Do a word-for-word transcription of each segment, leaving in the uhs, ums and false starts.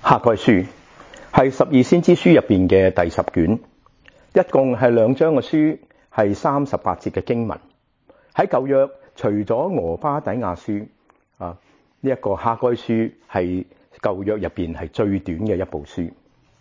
哈該書係十二先知書入邊嘅第十卷，一共係兩章嘅書，係三十八節嘅經文。喺舊約，除咗俄巴底亞書啊，呢、這、一個哈該書係舊約入邊係最短嘅一部書。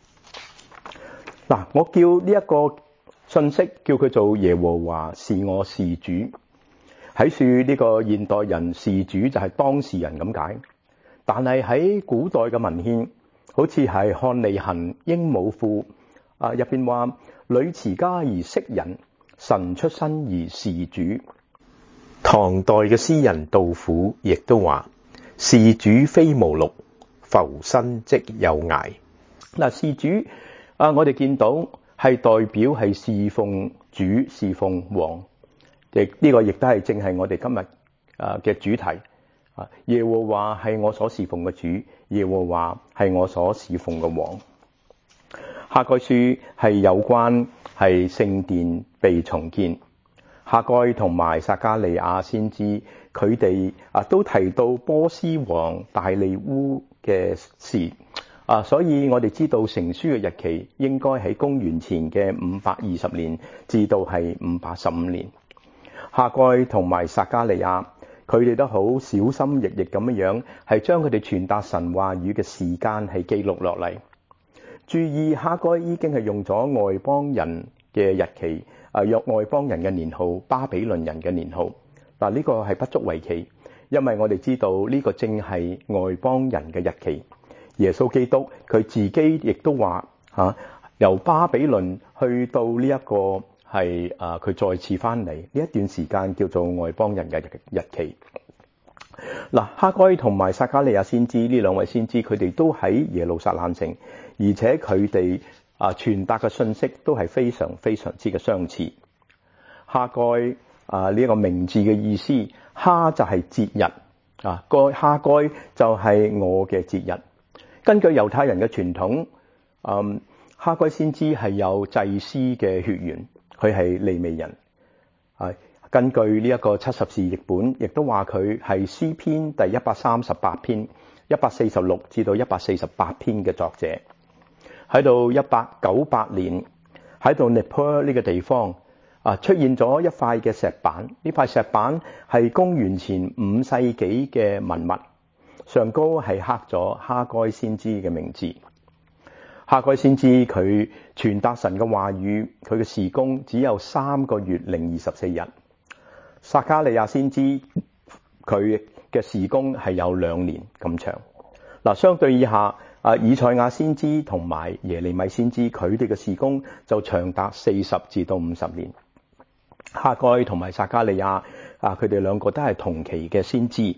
嗱，我叫呢一個信息叫佢做耶和華是我事主。喺書呢個現代人事主就係當事人咁解，但係喺古代嘅文獻，好似係漢利行鸚鵡賦啊入邊話，呂持家而識人，神出身而事主。 唐代嘅詩人杜甫亦都話，事主非無祿，浮生即有涯。 嗱，事主啊，我哋見到係代表係侍奉主、侍奉王，亦呢、這個亦都係正係我哋今日啊嘅主題啊。耶和華係我所侍奉嘅主，耶和華係我所侍奉嘅王。哈該書係有關係聖殿被重建。哈該同埋撒迦利亞先知，佢哋啊都提到波斯王大利烏嘅事啊，所以我哋知道成書嘅日期應該喺公元前嘅五百二十年至到係五百十五年。哈該同埋撒迦利亞，佢哋都好小心翼翼咁樣樣，係將佢哋傳達神話語嘅時間係記錄落嚟。注意，哈該已經係用咗外邦人嘅日期。啊！約外邦人嘅年號，巴比倫人嘅年號，嗱，呢個係不足為奇，因為我哋知道呢個正係外邦人嘅日期。耶穌基督佢自己亦都話嚇、啊，由巴比倫去到呢一個係啊，佢再次翻嚟呢一段時間叫做外邦人嘅日期。嗱、啊，哈該同埋撒迦利亞先知呢兩位先知，佢哋都喺耶路撒冷城，而且佢哋啊，傳達嘅信息都係非常非常之嘅相似。哈該啊，呢一個名字嘅意思，哈就係節日啊，該哈該就係我嘅節日。根據猶太人嘅傳統，嗯，哈該先知係有祭司嘅血緣，佢係利未人。啊，根據呢一個七十士譯本，亦都話佢係詩篇第一百三十八篇、一百四十六至到一百四十八篇嘅作者。喺到一八九八年，喺到尼泊爾呢個地方啊，出現咗一塊嘅石板。呢塊石板係公元前五世紀嘅文物，上高係刻咗哈該先知嘅名字。哈該先知佢傳達神嘅話語，佢嘅事工只有三個月零二十四日。撒迦利亞先知佢嘅事工係有兩年咁長。嗱，相對以下。啊，以賽亞先知同埋耶利米先知，佢哋嘅事工就長達四十至到五十年。哈該同埋撒迦利亞啊，佢哋兩個都係同期嘅先知。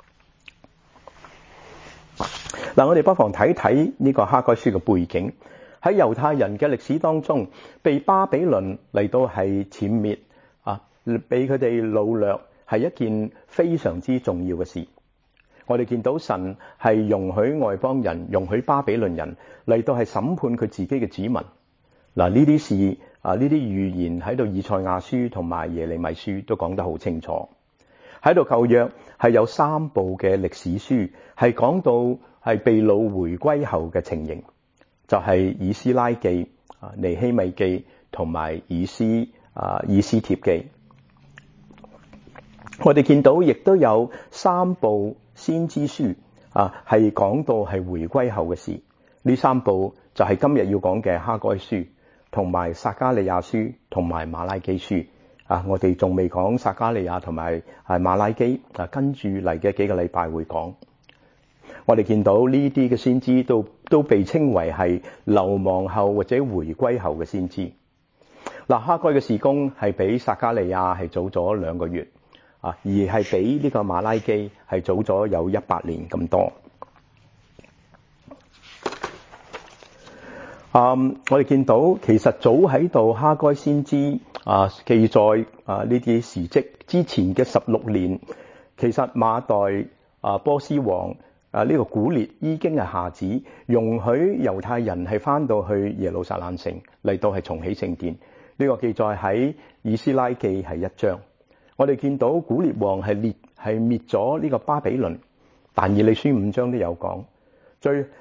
嗱，我哋不妨睇睇呢個哈該書嘅背景。喺猶太人嘅歷史當中，被巴比倫嚟到係殲滅啊，俾佢哋擄掠，係一件非常之重要嘅事。我哋見到神係容許外邦人、容許巴比倫人嚟到係審判佢自己嘅子民。嗱，呢啲事啊，呢啲預言喺度以賽亞書同埋耶利米書都講得好清楚。喺度舊約係有三部嘅歷史書係講到係被擄回歸後嘅情形，就係、是、以斯拉記、啊尼希米記同埋以斯啊以斯帖記。我哋見到亦都有三部先知書啊，係講到係回歸後嘅事。呢三部就係今日要講嘅哈該書、同埋撒迦利亞書同埋馬拉基書啊。我哋仲未講撒迦利亞同埋係馬拉基啊，跟住嚟嘅幾個禮拜會講。我哋見到呢啲嘅先知都都被稱為係流亡後或者回歸後嘅先知。嗱、啊，哈該嘅事工係比撒迦利亞係早咗兩個月。啊，而係比呢個馬拉基係早咗有一百年咁多。嗯，我哋見到其實早喺度哈該先知啊記載啊呢啲事蹟之前嘅十六年，其實馬代啊波斯王啊呢個古列已經係下旨容許猶太人係翻到去耶路撒冷城嚟到係重起聖殿。呢個記載喺以斯拉記係一章。我哋見到古列王係滅係滅咗呢個巴比倫，但以理書五章都有講。最後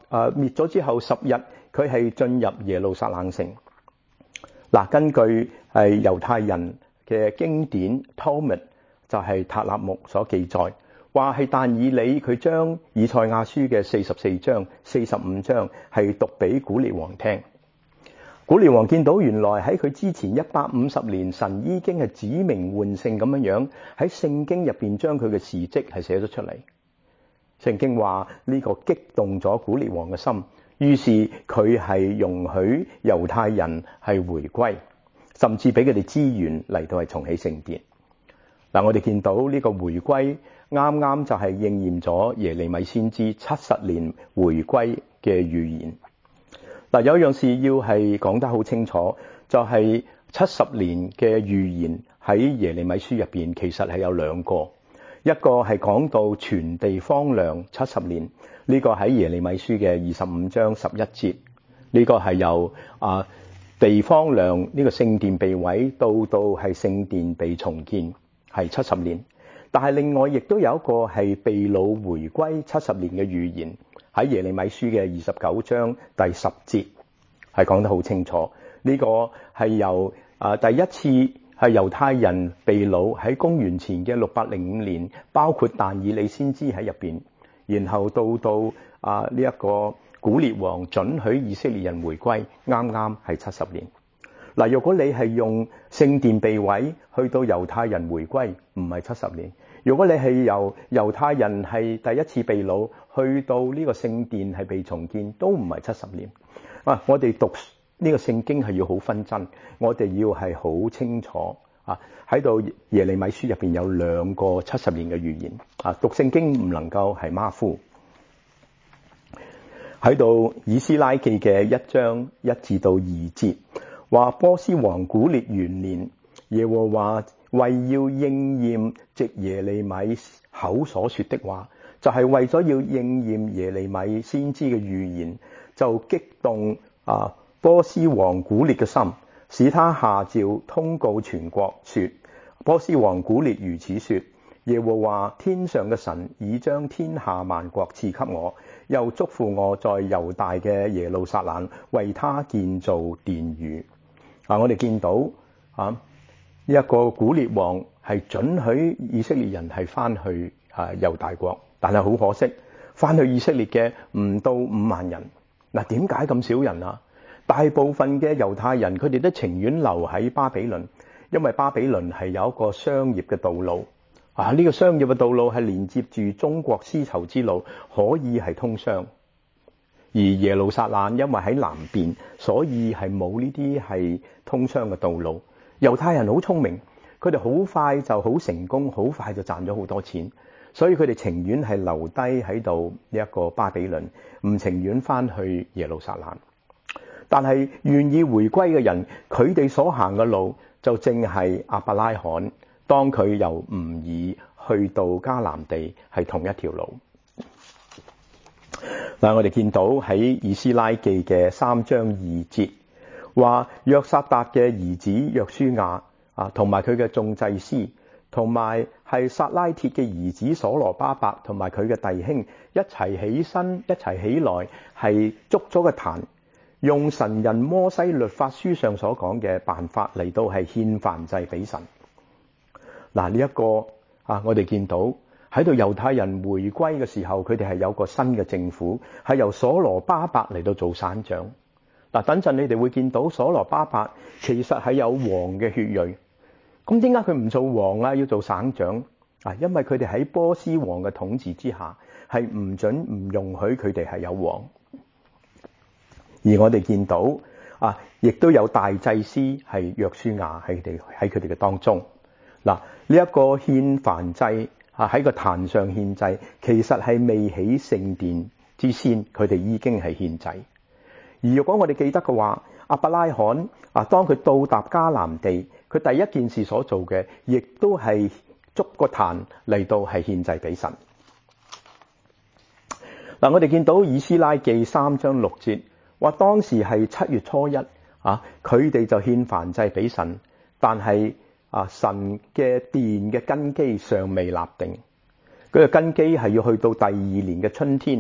啊滅咗之後十日，佢係進入耶路撒冷城。嗱，根據係猶太人嘅經典 Talmud 就係塔納木所記載，話係但以理佢將以賽亞書嘅四十四章、四十五章係讀俾古列王聽。古列王見到原來喺佢之前一百五十年，神已經係指名喚姓咁樣樣喺聖經入邊將佢嘅事蹟係寫咗出嚟。聖經話呢個激動咗古列王嘅心，於是佢係容許猶太人係回歸，甚至俾佢哋資源嚟到係重起聖殿。嗱，我哋見到呢個回歸啱啱就係應驗咗耶利米先知七十年回歸嘅預言。嗱，有一樣事要係講得好清楚，就係七十年嘅預言喺耶利米書入邊，其實係有兩個，一個係講到全地荒涼七十年，呢個喺耶利米書嘅二十五章十一節，呢個係由啊地荒涼呢個聖殿被毀到到係聖殿被重建，係七十年。但係另外亦都有一個係被擄回歸七十年嘅預言。喺耶利米書嘅二十九章第十節係講得好清楚，呢、這個係由啊第一次係猶太人被擄喺公元前嘅六百零五年，包括但以理先知喺入邊，然後到到啊呢一個古列王准許以色列人回歸，啱啱係七十年。嗱，如果你係用聖殿被毀去到猶太人回歸，唔係七十年。如果你係由猶太人係第一次被擄去到呢個聖殿係被重建，都唔係七十年。啊，我哋讀呢個聖經係要好分真，我哋要係好清楚啊。喺度耶利米書入邊有兩個七十年嘅預言啊，讀聖經唔能夠係馬虎。喺度以斯拉記嘅一章一至到二節，話波斯王古列元年，耶和華為要應驗藉耶利米口所說的話，就係、是、為咗要應驗耶利米先知嘅預言，就激動啊波斯王古列嘅心，使他下詔通告全國說：波斯王古列如此說，耶和華天上嘅神已將天下萬國賜給我，又囑咐我在猶大嘅耶路撒冷為他建造殿宇。啊，我哋見到啊。呢一個古列王係准許以色列人係翻去啊猶大國，但係好可惜，翻去以色列嘅唔到五萬人。嗱，點解咁少人啊？大部分嘅猶太人佢哋都情願留喺巴比倫，因為巴比倫係有一個商業嘅道路啊。呢個商業嘅道路係連接住中國絲綢之路，可以係通商。而耶路撒冷因為喺南邊，所以係冇呢啲係通商嘅道路。猶太人好聰明，佢哋好快就好成功，好快就賺咗好多錢，所以佢哋情願係留低喺度呢一個巴比倫，唔情願翻去耶路撒冷。但係願意回歸嘅人，佢哋所行嘅路就正係亞伯拉罕當佢由吾爾去到迦南地係同一條路。嗱，我哋見到喺以斯拉記嘅三章二節。話約撒達嘅兒子約書亞啊，同埋佢嘅眾祭司，同埋係撒拉鐵嘅兒子所羅巴伯，同埋佢嘅弟兄一齊起身，一齊起來，係築咗個壇，用神人摩西律法書上所講嘅辦法嚟到係獻燔祭俾神。嗱，呢一個啊，我哋見到喺度猶太人回歸嘅時候，佢哋係有個新嘅政府，係由所羅巴伯嚟到做省長。嗱，等陣你哋會見到所羅巴伯其實係有王嘅血裔，咁點解佢唔做王啊，要做省長啊？因為佢哋喺波斯王嘅統治之下，係唔准唔容許佢哋係有王。而我哋見到啊，亦都有大祭司係約書亞喺佢哋喺佢哋嘅當中。嗱，呢一個獻燔祭啊，喺個壇上獻祭，其實係未起聖殿之先，佢哋已經係獻祭。而如果我哋記得嘅話，亞伯拉罕啊，當佢到達迦南地，佢第一件事所做嘅，亦都係築個壇嚟到係獻祭俾神。嗱，我哋見到以斯拉記三章六節，話當時係七月初一啊，佢哋就獻燔祭俾神，但係啊神嘅殿嘅根基尚未立定，佢嘅根基係要去到第二年嘅春天。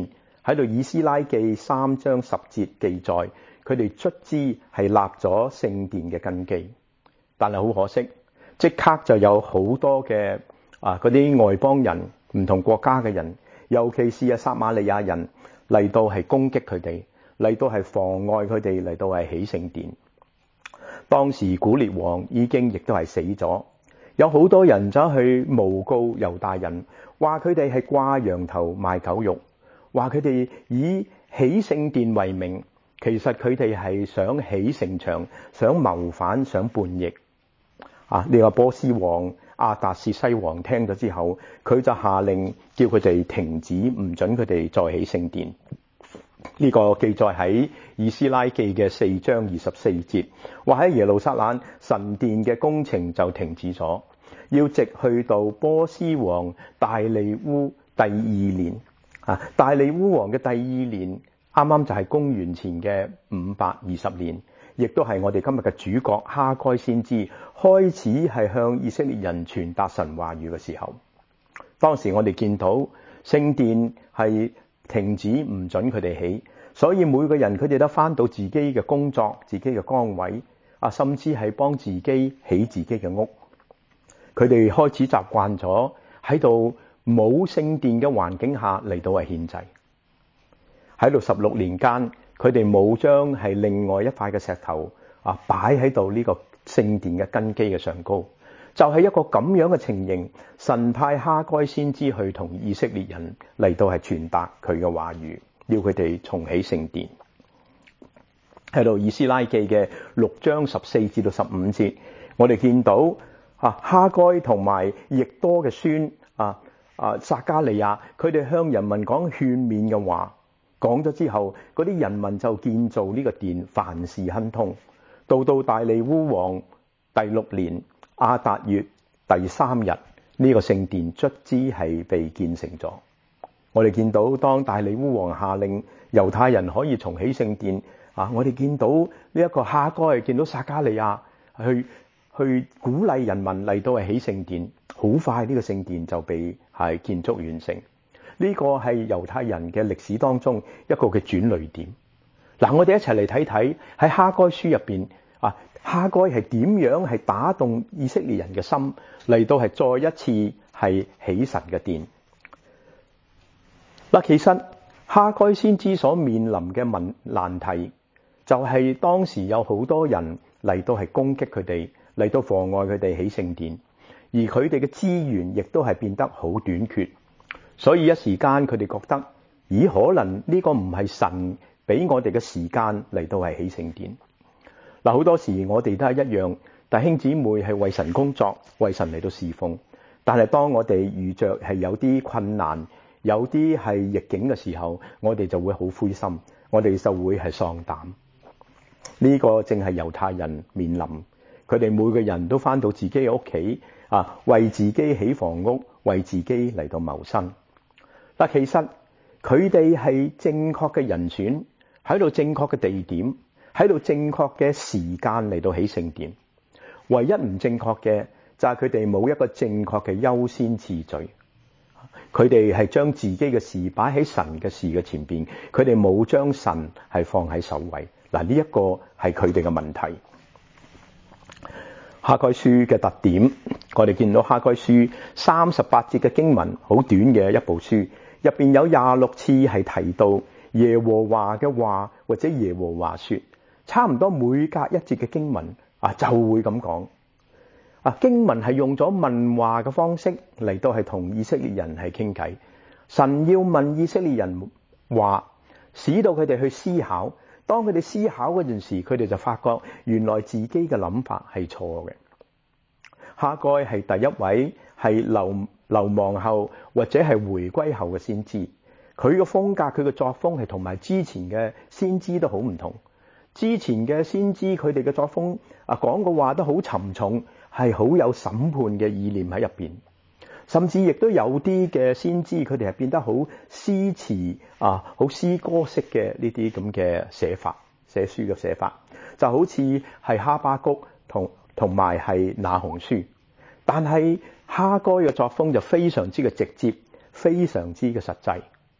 喺度以斯拉記三章十節記載，佢哋卒之係立咗聖殿嘅根基。但係好可惜，即刻就有好多嘅啊嗰啲外邦人、唔同國家嘅人，尤其是啊撒瑪利亞人嚟到係攻擊佢哋，嚟到係妨礙佢哋嚟到係起聖殿。當時古列王已經亦都係死咗，有好多人走去誣告猶大人，話佢哋係掛羊頭賣狗肉，話佢哋以起聖殿為名，其實佢哋係想起城牆，想謀反，想叛逆。啊！呢個波斯王亞達薛西王聽咗之後，佢就下令叫佢哋停止，唔准佢哋再起聖殿。呢、這個記載喺以斯拉記嘅四章二十四節，話喺耶路撒冷神殿嘅工程就停止咗，要直去到波斯王大利烏第二年。啊！大利烏王嘅第二年，啱啱就係公元前嘅五百二十年。亦都係我哋今日嘅主角哈該先知開始係向以色列人傳達神話語嘅時候。當時我哋見到聖殿係停止，唔准佢哋起，所以每個人佢哋都返到自己嘅工作、自己嘅崗位啊，甚至係幫自己起自己嘅屋。佢哋開始習慣咗喺度冇聖殿嘅環境下嚟到係獻祭。喺度十六年間，佢哋冇將係另外一塊嘅石頭啊擺喺度呢個聖殿嘅根基嘅上高，就係、是、一個咁樣嘅情形。神派哈該先知去同以色列人嚟到係傳達佢嘅話語，要佢哋重起聖殿。喺度以斯拉記嘅六章十四至到十五節，我哋見到啊哈該同埋亦多嘅孫啊啊撒迦利亞，佢哋向人民講勸勉嘅話。講咗之後，嗰啲人民就建造呢個殿，凡事亨通。到到大利烏王第六年亞達月第三日，呢、這個聖殿卒之係被建成咗。我哋見到當大利烏王下令猶太人可以重起聖殿啊，我哋見到呢一個哈該，見到撒迦利亞去去鼓勵人民嚟到係起聖殿，好快呢個聖殿就被係建築完成。呢個係猶太人嘅歷史當中一個嘅轉捩點。嗱，我哋一齊嚟睇睇喺哈該書入邊啊，哈該係點樣係打動以色列人嘅心嚟到係再一次係起神嘅殿。嗱，其實哈該先知所面臨嘅問難題，就係當時有好多人嚟到係攻擊佢哋，嚟到妨礙佢哋起聖殿，而佢哋嘅資源亦都係變得好短缺。所以一時間佢哋覺得，咦，可能呢個唔係神俾我哋嘅時間嚟到係起聖殿。嗱，好多時我哋都係一樣，弟兄姊妹係為神工作，為神嚟到侍奉。但係當我哋遇着係有啲困難，有啲係逆境嘅時候，我哋就會好灰心，我哋就會係喪膽。呢個正係猶太人面臨，佢哋每個人都返到自己嘅屋企啊，為自己起房屋，為自己嚟到謀生。但其實佢哋係正確嘅人選，喺度正確嘅地點，喺度正確嘅時間嚟到起聖殿。唯一唔正確嘅就係佢哋冇一個正確嘅優先次序。佢哋係將自己嘅事擺喺神嘅事嘅前邊，佢哋冇將神係放喺首位。嗱，呢一個係佢哋嘅問題。哈該書嘅特點，我哋見到哈該書三十八節嘅經文，好短嘅一部書，入邊有廿六次係提到耶和華嘅話，或者耶和華說，差唔多每隔一節嘅經文啊就會咁講。啊，經文係用咗問話嘅方式嚟到係同以色列人係傾偈。神要問以色列人話，使到佢哋去思考。當佢哋思考嗰陣時，佢哋就發覺原來自己嘅諗法係錯嘅。哈該係第一位係流流亡後或者係回歸後嘅先知，佢嘅風格、佢嘅作風係同埋之前嘅先知都好唔同。之前嘅先知佢哋嘅作風啊，講嘅話都好沉重，係好有審判嘅意念喺入邊。甚至亦都有啲嘅先知，佢哋係變得好詩詞啊，好詩歌式嘅呢啲咁嘅寫法，寫書嘅寫法，就好似係哈巴谷同同埋係那鴻書。但係哈該嘅作風就非常之嘅直接，非常之嘅實際。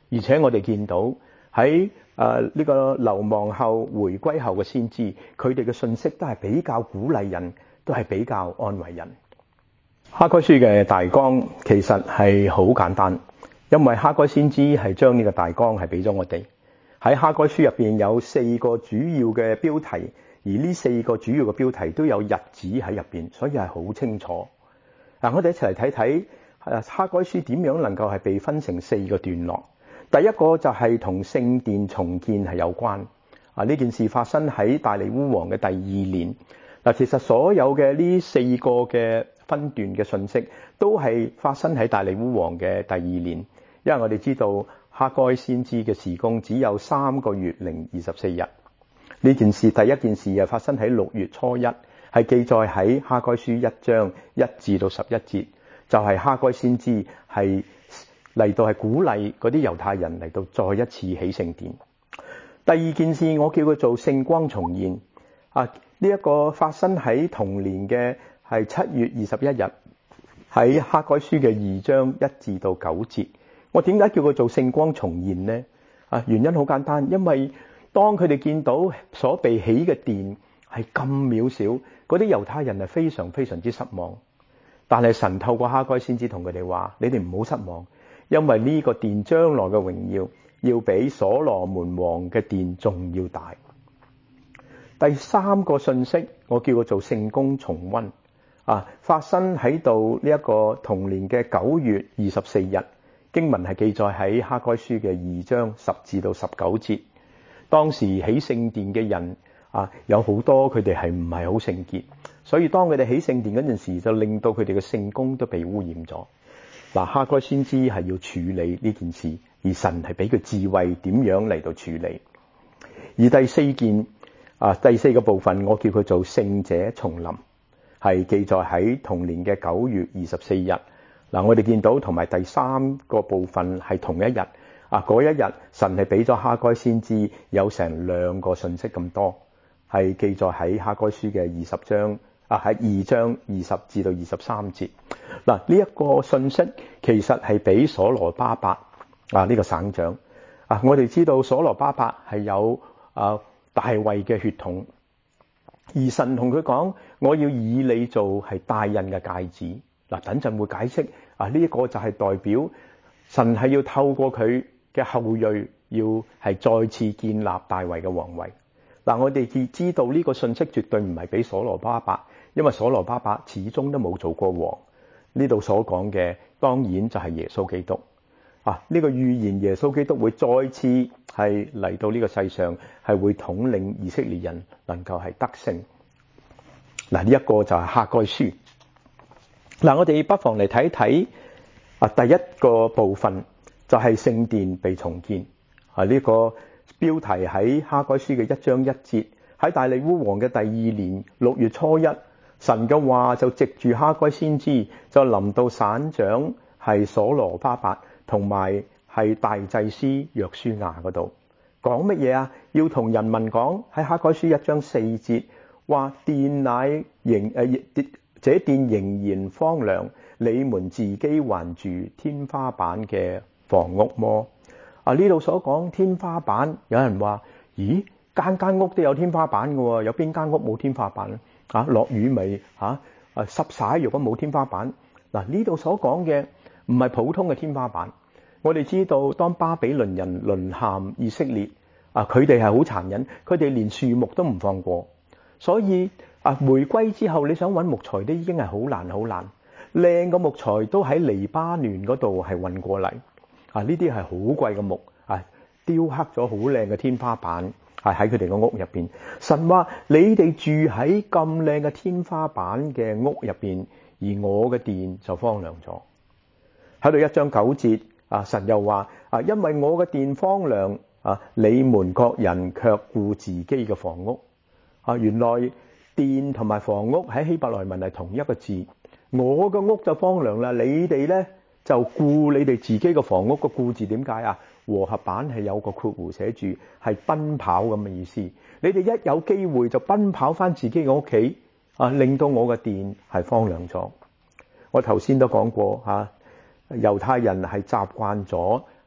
而且我哋見到喺誒呢個流亡後回歸後嘅先知，佢哋嘅信息都係比較鼓勵人，都係比較安慰人。哈該書嘅大綱其實係好簡單，因為哈該先知係將呢個大綱係俾咗我哋。喺哈該書入邊有四個主要嘅標題，而呢四個主要嘅標題都有日子喺入邊，所以係好清楚。嗱，我哋一齊嚟睇睇誒哈該書點樣能夠係被分成四個段落。第一個就係同聖殿重建係有關。啊，呢件事發生喺大利烏王嘅第二年。嗱，其實所有嘅呢四個嘅分段嘅信息都係發生喺大利烏王嘅第二年，因為我哋知道哈該先知嘅事工只有三個月零二十四日。呢件事第一件事又發生喺六月初一，係記載喺哈該書一章一至到十一節，就係、是、哈該先知係嚟到係鼓勵嗰啲猶太人嚟到再一次起聖殿。第二件事我叫佢做聖光重現。啊，呢、這、一個發生喺同年嘅係七月二十一日，喺哈該書嘅二章一至到九節。我點解叫佢做聖光重現呢？啊，原因好簡單，因為當佢哋見到所被起嘅殿係咁渺小，嗰啲猶太人係非常非常之失望。但係神透過哈該先知同佢哋話：你哋唔好失望，因為呢個殿將來嘅榮耀要比所羅門王嘅殿仲要大。第三個信息我叫佢做聖工重溫。啊，發生喺度呢一個同年嘅九月二十四日，經文係記載喺哈該書嘅二章十至到十九節。當時起聖殿嘅人啊，有好多佢哋係唔係好聖潔，所以當佢哋起聖殿嗰陣時，就令到佢哋嘅聖工都被污染咗。嗱，哈該先知係要處理呢件事，而神係俾佢智慧點樣嚟到處理。而第四件啊，第四個部分我叫佢做聖者重臨，係記載喺同年嘅九月二十四日。嗱，我哋見到同埋第三個部分係同一日。啊，嗰一日神係俾咗哈該先知有成兩個信息咁多，係記載喺哈該書嘅二十章啊，喺二章二十至到二十三節。嗱，呢一個信息其實係俾所羅巴伯啊，呢個省長啊。我哋知道所羅巴伯係有啊大衛嘅血統，而神同佢講：我要以你做係帶印嘅戒指。嗱，等陣會解釋啊，呢一個就係代表神係要透過佢嘅後裔，要係再次建立大衛嘅皇位。嗱，我哋知知道呢個信息絕對唔係俾所羅巴伯，因為所羅巴伯始終都冇做過王。呢度所講嘅當然就係耶穌基督啊！呢個預言耶穌基督會再次係嚟到呢個世上，係會統領以色列人，能夠係得勝。嗱，呢一個就係哈該書。嗱，我哋不妨嚟睇睇啊，第一個部分就係聖殿被重建啊。呢個標題喺哈該書嘅一章一節，喺大利烏王嘅第二年六月初一，神嘅話就藉住哈該先知就臨到省長係所羅巴伯同埋係大祭司約書亞嗰度，講乜嘢啊？要同人民講，喺哈該書一章四節話：殿乃仍誒，這殿仍然荒涼，你們自己還住天花板嘅房屋麼？啊，呢度所講天花板，有人話：咦，間間屋都有天花板嘅喎，有邊間屋冇天花板咧？啊，落雨咪嚇啊濕曬，如果冇天花板。嗱，呢度所講嘅唔係普通嘅天花板。我哋知道當巴比倫人淪陷以色列啊，佢哋係好殘忍，佢哋連樹木都唔放過。所以啊，回歸之後，你想揾木材都已經係好難好難。靚嘅木材都喺黎巴嫩嗰度係運過嚟啊，呢啲係好貴嘅木啊，雕刻咗好靚嘅天花板。係喺佢哋個屋入邊，神話你哋住喺咁靚嘅天花板嘅屋入邊，而我嘅殿就荒涼咗。喺度一章九節啊，神又話啊，因為我嘅殿荒涼啊，你們各人卻顧自己嘅房屋啊。原來殿同埋房屋喺希伯來文係同一個字。我嘅屋就荒涼啦，你哋咧就顧你哋自己嘅房屋。個顧字點解啊？和合版係有個括弧寫住係奔跑咁嘅意思。你哋一有機會就奔跑翻自己嘅屋企啊，令到我嘅殿係荒涼咗。我頭先都講過嚇，猶太人係習慣咗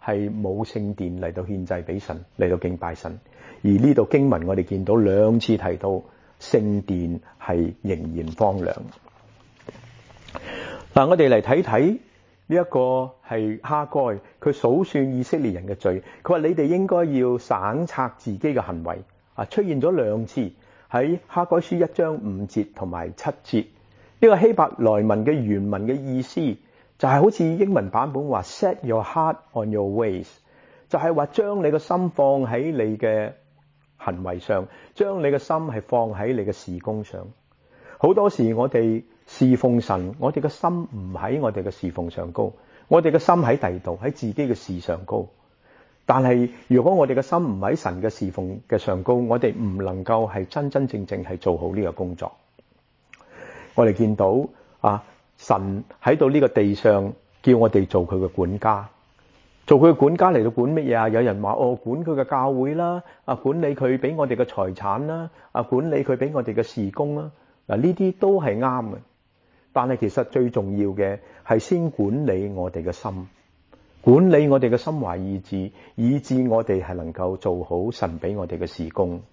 係冇聖殿嚟到獻祭俾神，嚟到敬拜神。而呢度經文我哋見到兩次提到聖殿係仍然荒涼。嗱，我哋嚟睇睇呢一個係哈該，佢數算以色列人嘅罪。佢話你哋應該要省察自己嘅行為。啊，出現咗兩次喺哈該書一章五節同埋七節。呢個希伯來文嘅原文嘅意思就係好似英文版本話 set your heart on your ways， 就係話將你個心放喺你嘅行為上，將你嘅心係放喺你嘅事工上。好多時我哋侍奉神，我哋嘅心唔喺我哋嘅侍奉上高，我哋嘅心喺第二度，喺自己嘅事上高。但係如果我哋嘅心唔喺神嘅侍奉嘅上高，我哋唔能夠係真真正正係做好呢個工作。我哋見到啊，神喺到呢個地上叫我哋做佢嘅管家，做佢嘅管家嚟到管乜嘢啊？有人話哦，管佢嘅教會啦，啊管理佢俾我哋嘅財產啦，啊管理佢俾我哋嘅事工啦。嗱，呢啲都係啱嘅，但係其實最重要嘅係先管理我哋嘅心，管理我哋嘅心懷意志，以致我哋係能夠做好神俾我哋嘅事工。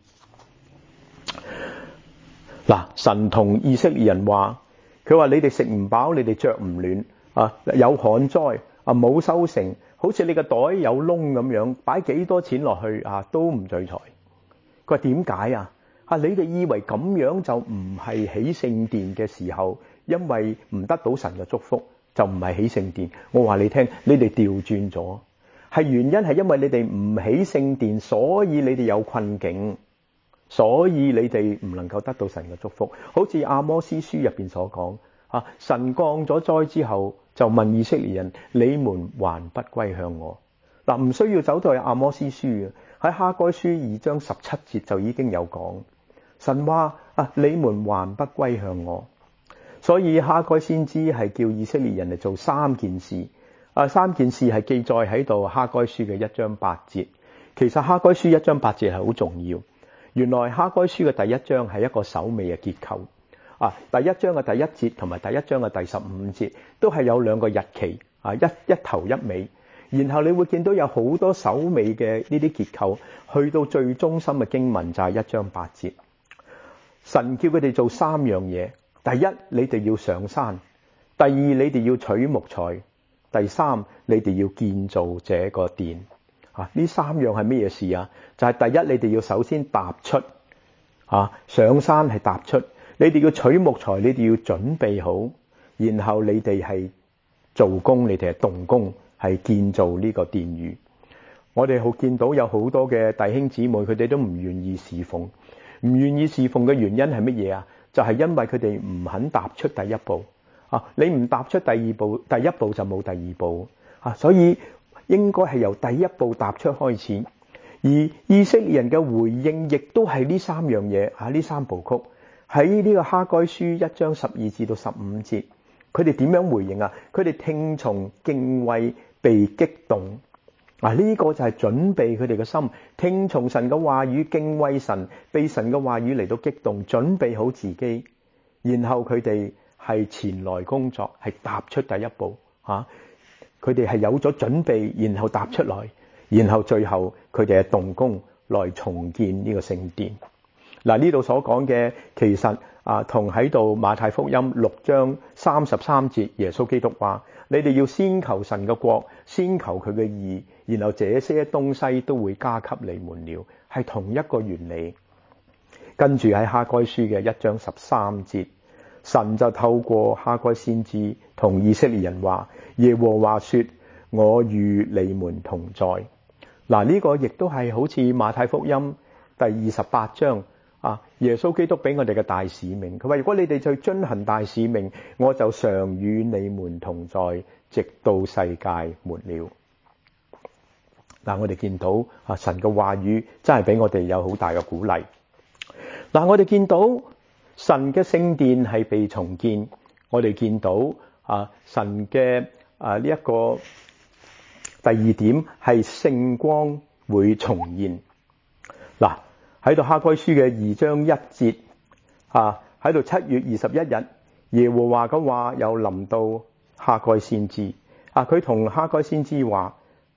嗱，神同以色列人話，佢話你哋食唔飽，你哋着唔暖，啊有旱災，啊冇收成，好似你個袋有窿咁樣，擺幾多錢落去啊都唔聚財。佢話點解啊？啊，你哋以為咁樣就唔係起聖殿嘅時候，因為唔得到神嘅祝福，就唔係起聖殿。我話你聽，你哋調轉咗，係原因係因為你哋唔起聖殿，所以你哋有困境。所以你哋唔能夠得到神嘅祝福，好似阿摩司書入邊所講啊，神降咗災之後，就問以色列人：你們還不歸向我？嗱，唔需要走到去阿摩司書嘅，喺哈該書二章十七節就已經有講，神話啊，你們還不歸向我。所以哈該先知係叫以色列人嚟做三件事，啊，三件事係記載喺度哈該書嘅一章八節。其實哈該書一章八節係好重要。原來哈該書嘅第一章係一個首尾嘅結構啊，第一章嘅第一節同埋第一章嘅第十五節都係有兩個日期啊，一一頭一尾，然後你會見到有好多首尾嘅呢啲結構，去到最中心嘅經文就係一章八節。神叫佢哋做三樣嘢：第一，你哋要上山；第二，你哋要取木材；第三，你哋要建造這個殿。啊！呢三樣係咩嘢事啊？就係、是、第一，你哋要首先踏出啊，上山係踏出，你哋要取木材，你哋要準備好，然後你哋係做工，你哋係動工，係建造呢個殿宇。我哋好見到有好多嘅弟兄姊妹，佢哋都唔願意侍奉，唔願意侍奉嘅原因係乜嘢啊？就係、是、因為佢哋唔肯踏出第一步啊！你唔踏出第二步，第一步就冇第二步啊！所以應該係由第一步踏出開始，而以色列人嘅回應亦都係呢三樣嘢啊，呢三部曲喺呢個哈該書一章十二至到十五節，佢哋點樣回應啊？佢哋聽從、敬畏、被激動啊！呢個就係準備佢哋嘅心，聽從神嘅話語，敬畏神，被神嘅話語嚟到激動，準備好自己，然後佢哋係前來工作，係踏出第一步啊！佢哋係有咗準備，然後踏出來，然後最後佢哋係動工來重建呢個聖殿。嗱，呢度所講嘅其實啊，同喺度馬太福音六章三十三節耶穌基督話：你哋要先求神嘅國，先求佢嘅義，然後這些東西都會加給你們了，係同一個原理。跟住喺哈該書嘅一章十三節，神就透過哈該先知同以色列人話：耶和華說，我與你們同在。嗱，呢個亦都係好似馬太福音第二十八章啊，耶穌基督俾我哋嘅大使命。佢話：如果你哋就遵行大使命，我就常與你們同在，直到世界末了。嗱，我哋見到啊，神嘅話語真係俾我哋有好大嘅鼓勵。嗱，我哋見到神嘅聖殿係被重建，我哋見到啊，神嘅啊呢一個第二點係聖光會重現。嗱，喺度哈該書嘅二章一節啊，喺度七月二十一日，耶和華嘅話又臨到哈該先知啊，佢同哈該先知話：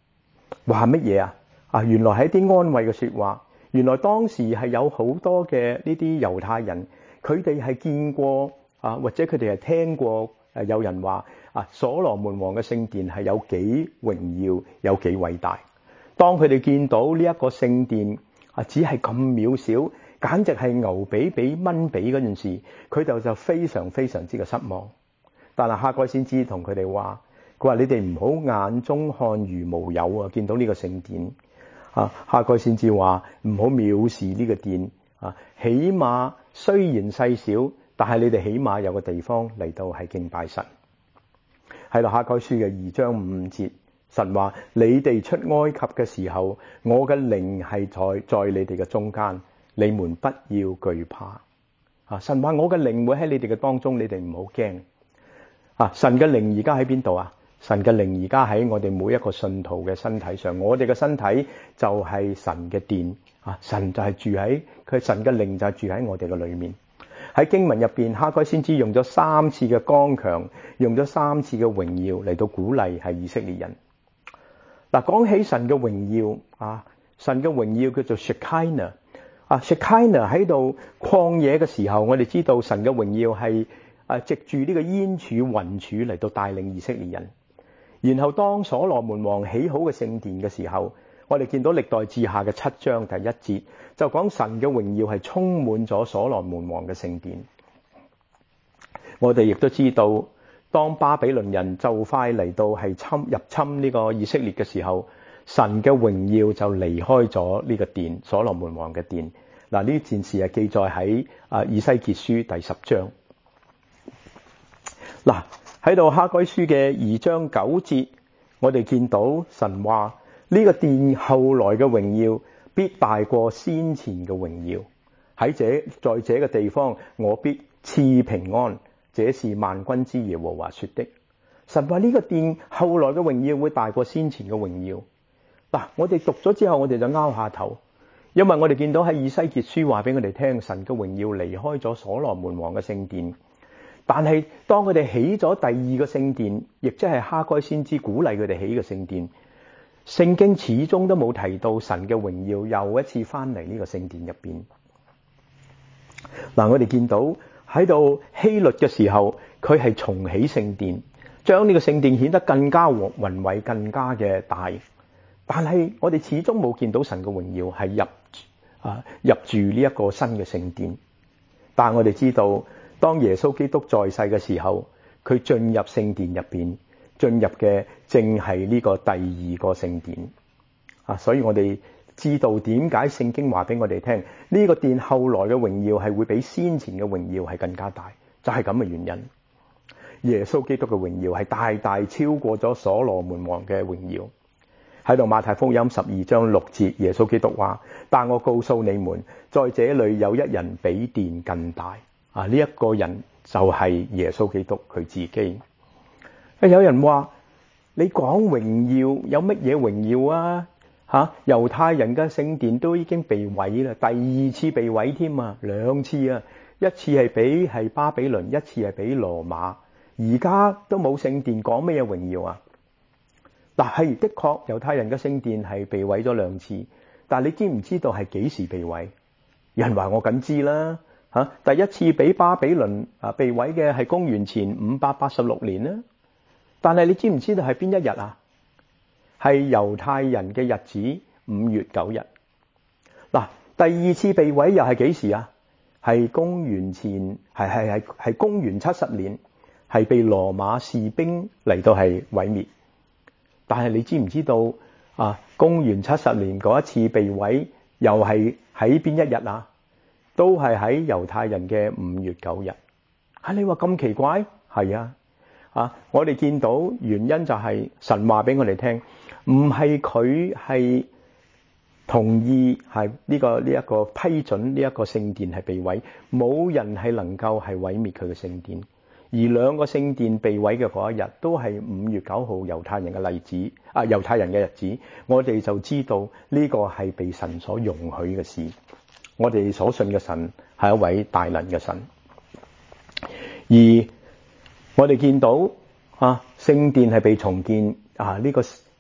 話乜嘢啊？啊，原來係一啲安慰嘅說話。原來當時係有好多嘅呢啲猶太人，佢哋係見過啊，或者佢哋係聽過誒，有人話啊，所羅門王嘅聖殿係有幾榮耀，有幾偉大。當佢哋見到呢一個聖殿啊，只係咁渺小，簡直係牛比比蚊比嗰陣時，佢哋就非常非常之嘅失望。但係哈該先知同佢哋話，佢話你哋唔好眼中看如無有啊！見到呢個聖殿啊，哈該先知話唔好藐視呢個殿啊，起碼雖然細小，但係你哋起碼有個地方嚟到係敬拜神。喺度哈該書嘅二章五節，神話你哋出埃及嘅時候，我嘅靈係在在你哋嘅中間，你們不要懼怕啊！神話我嘅靈會喺你哋嘅當中，你哋唔好驚啊！神嘅靈而家喺邊度啊？神嘅靈而家喺我哋每一個信徒嘅身體上，我哋嘅身體就係神嘅殿啊！神就係住喺佢，神嘅靈就係住喺我哋嘅裏面。喺經文入邊，哈該先知用咗三次嘅剛強，用咗三次嘅榮耀嚟到鼓勵係以色列人。嗱，講起神嘅榮耀啊，神嘅榮耀叫做 Shekinah 啊 Shekinah 喺度曠野嘅時候，我哋知道神嘅榮耀係啊藉住呢個煙柱雲柱嚟到帶領以色列人。然後當所羅門王起好嘅聖殿嘅時候，我哋見到歷代志下嘅七章第一節就講神嘅榮耀係充滿咗所羅門王嘅聖殿。我哋亦都知道，當巴比倫人就快嚟到係侵入侵呢個以色列嘅時候，神嘅榮耀就離開咗呢個殿，所羅門王嘅殿。嗱，呢件事係記載喺啊以西結書第十章。嗱，喺度哈該書嘅二章九節，我哋見到神話呢個殿後來嘅榮耀必大過先前嘅榮耀。喺這在這個地方，我必賜平安。這是萬軍之耶和華說的。神話呢個殿後來嘅榮耀會大過先前嘅榮耀。嗱，我哋讀咗之後，我哋就拗下頭，因為我哋見到喺以西結書話俾我哋聽，神嘅榮耀離開咗所羅門王嘅聖殿。但係當佢哋起咗第二個聖殿，亦即係哈該先知鼓勵佢哋起嘅聖殿，聖經始終都冇提到神嘅榮耀又一次翻嚟呢個聖殿入邊。嗱，我哋見到喺度希律嘅時候，佢係重起聖殿，將呢個聖殿顯得更加宏偉、更加嘅大。但係我哋始終冇見到神嘅榮耀係入啊入住呢一個新嘅聖殿。但係我哋知道，當耶穌基督在世嘅時候，佢進入聖殿入邊，進入嘅正係呢個第二個聖殿啊！所以我哋知道點解聖經話俾我哋聽，呢個殿後來嘅榮耀係會比先前嘅榮耀係更加大，就係咁嘅原因。耶穌基督嘅榮耀係大大超過咗所羅門王嘅榮耀。喺度馬太福音十二章六節，耶穌基督話：但我告訴你們，在這裏有一人比殿更大。啊！呢、這、一個人就係耶穌基督佢自己。有人話：你講榮耀有乜嘢榮耀啊？吓、啊，猶太人嘅聖殿都已經被毀啦，第二次被毀添啊，兩次啊，一次係俾係巴比倫，一次係俾羅馬，而家都冇聖殿，講乜嘢榮耀啊？嗱，係的確猶太人嘅聖殿係被毀咗兩次，但係你知唔知道係幾時被毀？有人話我梗知啦。吓、啊，第一次俾巴比倫啊被毀嘅係公元前五百八十六年啦，但係你知唔知道係邊一日啊？係猶太人嘅日子五月九日。嗱，第二次被毀又係幾時啊？係公元前係係係係公元七十年，係被羅馬士兵嚟到係毀滅。但係你知唔知道啊？公元七十年嗰一次被毀又係喺邊一日啊？都係喺猶太人嘅五月九日。啊，你話咁奇怪？係啊，啊，我哋見到原因就係神話俾我哋聽，唔係佢係同意係呢個呢一個批准呢一個聖殿係被毀，冇人係能夠係毀滅佢嘅聖殿。而兩個聖殿被毀嘅嗰一日，都係五月九號猶太人嘅例子啊，猶太人嘅日子，我哋就知道呢個係被神所容許嘅事。我哋所信嘅神係一位大能嘅神，而我哋見到啊聖殿係被重建啊，呢個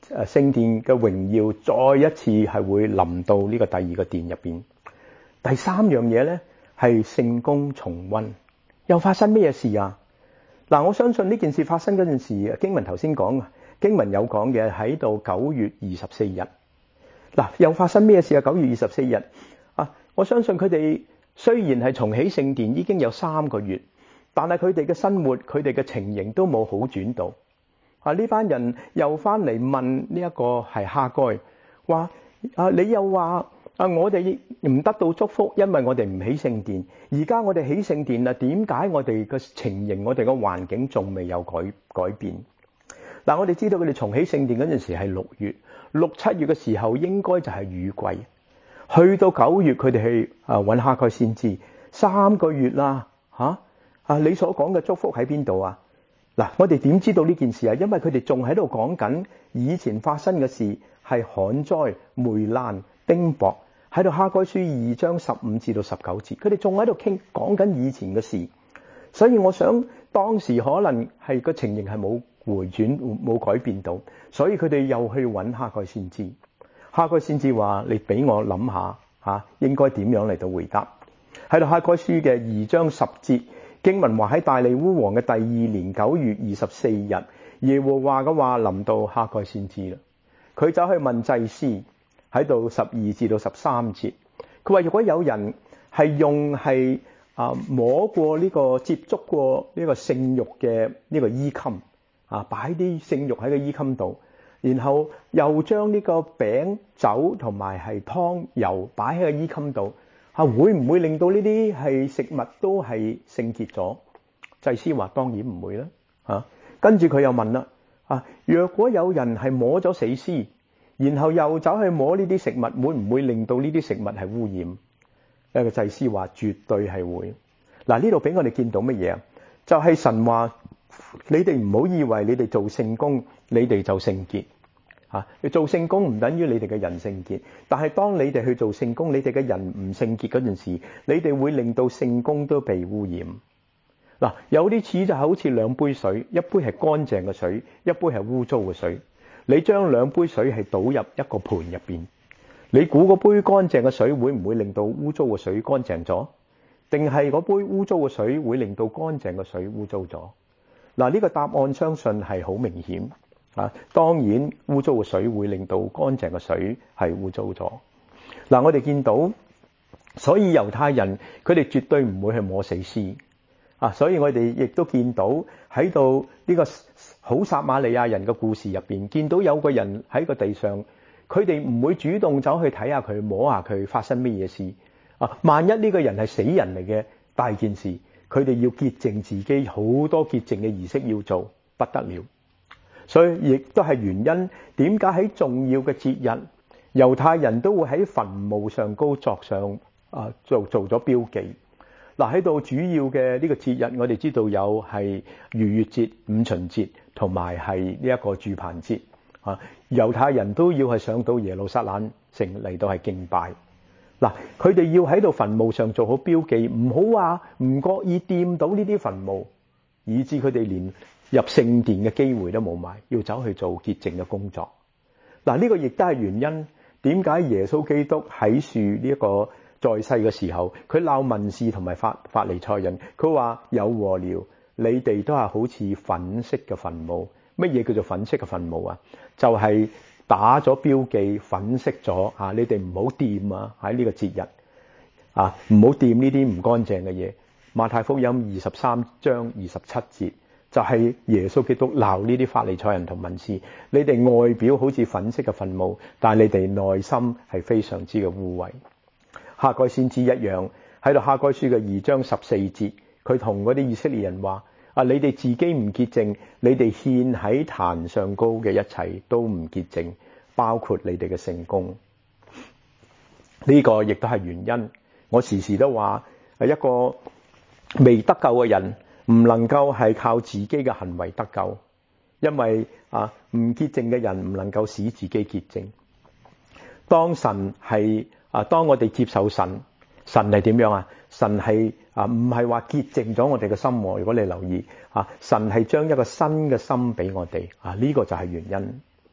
誒聖殿嘅榮耀再一次係會臨到呢個第二個殿入邊。第三樣嘢咧係聖工重溫，又發生咩事啊？嗱，我相信呢件事發生嗰陣時，經文頭先講啊，經文有講嘅喺到九月二十四日。嗱，又發生咩事啊？九月二十四日啊，我相信佢哋雖然係重起聖殿已經有三個月，但係佢哋嘅生活、佢哋嘅情形都冇好轉到。啊，呢班人又翻嚟問呢一個係哈該，話啊，你又話啊，我哋唔得到祝福，因為我哋唔起聖殿。而家我哋起聖殿啦，點解我哋嘅情形、我哋嘅環境仲未有改改變？嗱、啊，我哋知道佢哋重起聖殿嗰陣時係六月。六七月嘅時候應該就係雨季，去到九月佢哋去啊揾哈該先知，三個月啦吓啊！你所講嘅祝福喺邊度啊？嗱，我哋點知道呢件事啊？因為佢哋仲喺度講緊以前發生嘅事，係旱災、霉爛、冰雹，喺度哈該書二章十五至到十九節，佢哋仲喺度傾講緊以前嘅事，所以我想當時可能係個情形係冇回轉冇改變到，所以佢哋又去揾哈該先知。哈該先知話：你俾我諗下嚇，應該點樣嚟到回答？喺度哈該書嘅二章十節經文話：喺大利烏王嘅第二年九月二十四日，耶和華嘅話臨到哈該先知啦。佢走去問祭司，喺度十二至到十三節，佢話：如果有人係用係啊摸過呢個接觸過呢個聖肉嘅呢個衣襟。啊！擺啲聖肉喺個衣襟度，然後又將呢個餅、酒同埋係湯、油擺喺個衣襟度，啊，會唔會令到呢啲係食物都係聖潔咗？祭司話：當然唔會啦。啊，跟住佢又問啦：啊，若果有人係摸咗死屍，然後又走去摸呢啲食物，會唔會令到呢啲食物係污染？一個祭司話：絕對係會。嗱，呢度俾我哋見到乜嘢啊？就係神話。你哋唔好以為你哋做聖工，你哋就聖潔嚇。你做聖工唔等於你哋嘅人聖潔，但係當你哋去做聖工，你哋嘅人唔聖潔嗰陣時，你哋會令到聖工都被污染。嗱，有啲似就好似兩杯水，一杯係乾淨嘅水，一杯係污糟嘅水。你將兩杯水係倒入一個盤入邊，你估嗰杯乾淨嘅水會唔會令到污糟嘅水乾淨咗？定係嗰杯污糟嘅水會令到乾淨嘅水污糟咗？嗱，呢個答案相信係好明顯啊！當然污糟嘅水會令到乾淨嘅水係污糟咗。嗱，我哋見到，所以猶太人佢哋絕對唔會去摸死屍啊！所以我哋亦都見到喺度呢個好撒瑪利亞人嘅故事入邊，見到有個人喺個地上，佢哋唔會主動走去睇下佢，摸下佢發生咩嘢事啊！萬一呢個人係死人嚟嘅，大件事。佢哋要潔淨自己，好多潔淨嘅儀式要做，不得了。所以亦都係原因，點解喺重要嘅節日，猶太人都會喺墳墓上高作上啊做做咗標記。嗱，喺度主要嘅呢個節日，我哋知道有係逾越節、五旬節同埋係呢一個住棚節啊。猶太人都要係上到耶路撒冷城嚟到係敬拜。嗱，佢哋要喺度墳墓上做好標記，唔好話唔覺意掂到呢啲墳墓，以致佢哋連入聖殿嘅機會都冇埋，要走去做潔淨嘅工作。嗱，呢個亦都係原因，點解耶穌基督喺樹呢一個在世嘅時候，佢鬧文士同埋法法利賽人，佢話有禍了，你哋都係好似粉色嘅墳墓。乜嘢叫做粉色嘅墳墓啊？就係、是。打咗標記，粉飾咗啊！你哋唔好掂啊！喺呢個節日啊，唔好掂呢啲唔乾淨嘅嘢。馬太福音二十三章二十七節就係、是、耶穌基督鬧呢啲法利賽人同文士，你哋外表好似粉飾嘅墳墓，但係你哋內心係非常之嘅污穢。哈該先知一樣喺度，哈該書嘅二章十四節，佢同嗰啲以色列人話。啊！你哋自己唔潔淨，你哋獻喺壇上高嘅一切都唔潔淨，包括你哋嘅聖工。呢個亦都係原因。我時時都話，係一個未得救嘅人唔能夠係靠自己嘅行為得救，因為啊唔潔淨嘅人唔能夠使自己潔淨。當神係啊，當我哋接受神，神係點樣啊？神係啊，唔係話潔淨咗我哋嘅心。如果你留意啊，神係將一個新嘅心俾我哋啊，呢個就係原因。